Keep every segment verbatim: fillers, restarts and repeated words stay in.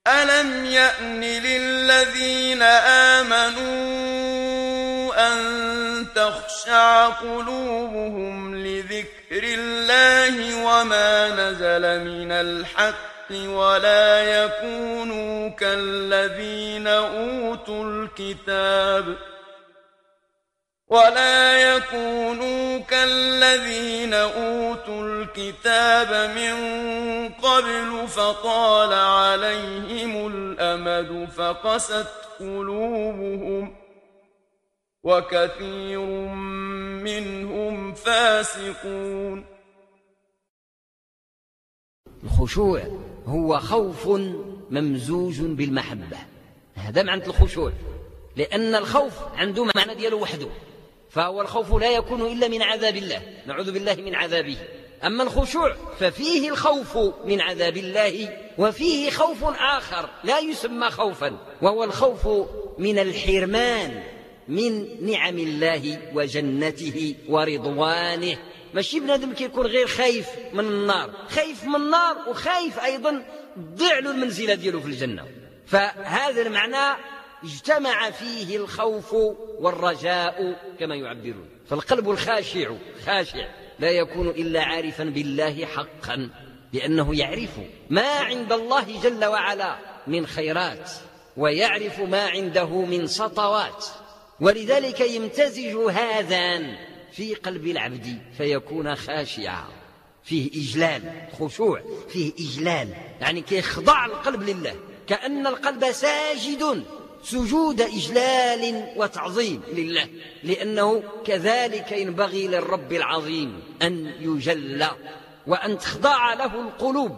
ألم يأن للذين آمنوا أن تخشع قلوبهم لذكر الله وما نزل من الحق ولا يكونوا كالذين أوتوا الكتاب ولا يكونوا كالذين أوتوا الكتاب من قبل فطال عليهم الأمد فقست قلوبهم وكثير منهم فاسقون. الخشوع هو خوف ممزوج بالمحبة، هذا معنى الخشوع، لأن الخوف عنده معنى دياله وحده، فهو الخوف لا يكون إلا من عذاب الله، نعوذ بالله من عذابه. أما الخشوع ففيه الخوف من عذاب الله، وفيه خوف آخر لا يسمى خوفا، وهو الخوف من الحرمان من نعم الله وجنته ورضوانه. ماشي بنادم كيكون غير خايف من النار، خايف من النار وخايف أيضا تضيع له المنزلة دياله في الجنة. فهذا المعنى اجتمع فيه الخوف والرجاء كما يعبرون. فالقلب الخاشع خاشع لا يكون إلا عارفا بالله حقا، لأنه يعرف ما عند الله جل وعلا من خيرات، ويعرف ما عنده من سطوات، ولذلك يمتزج هذان في قلب العبد فيكون خاشعا، فيه إجلال. خشوع فيه إجلال، يعني كيخضع القلب لله، كأن القلب ساجد سجود إجلال وتعظيم لله، لأنه كذلك ينبغي للرب العظيم أن يجل وأن تخضع له القلوب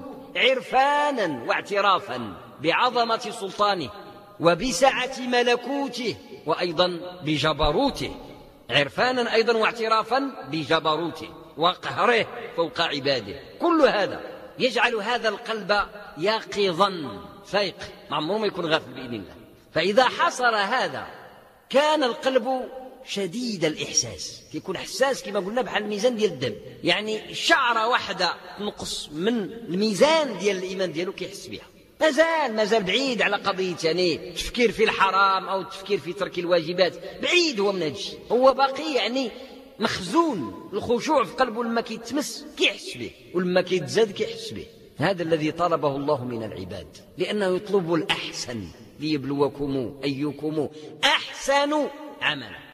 عرفانا واعترافا بعظمة سلطانه وبسعة ملكوته وأيضا بجبروته، عرفانا أيضا واعترافا بجبروته وقهره فوق عباده. كل هذا يجعل هذا القلب يقظا فيق، معمر ما يكون غافل بإذن الله. فإذا حصل هذا كان القلب شديد الإحساس، يكون حساس كما قلنا بحال الميزان ديال الدم، يعني شعرة واحدة تنقص من الميزان ديال الإيمان ديالو كيحس بها. مازال مازال بعيد على قضية يعني تفكير في الحرام أو تفكير في ترك الواجبات، بعيد هو من هذا الشيء، هو باقي يعني مخزون. الخشوع في قلبه لما كيتمس كيحس به، ولما كيتزاد كيحس به. هذا الذي طلبه الله من العباد، لأنه يطلب الأحسن ليبلوكم أيكم أحسن عملا.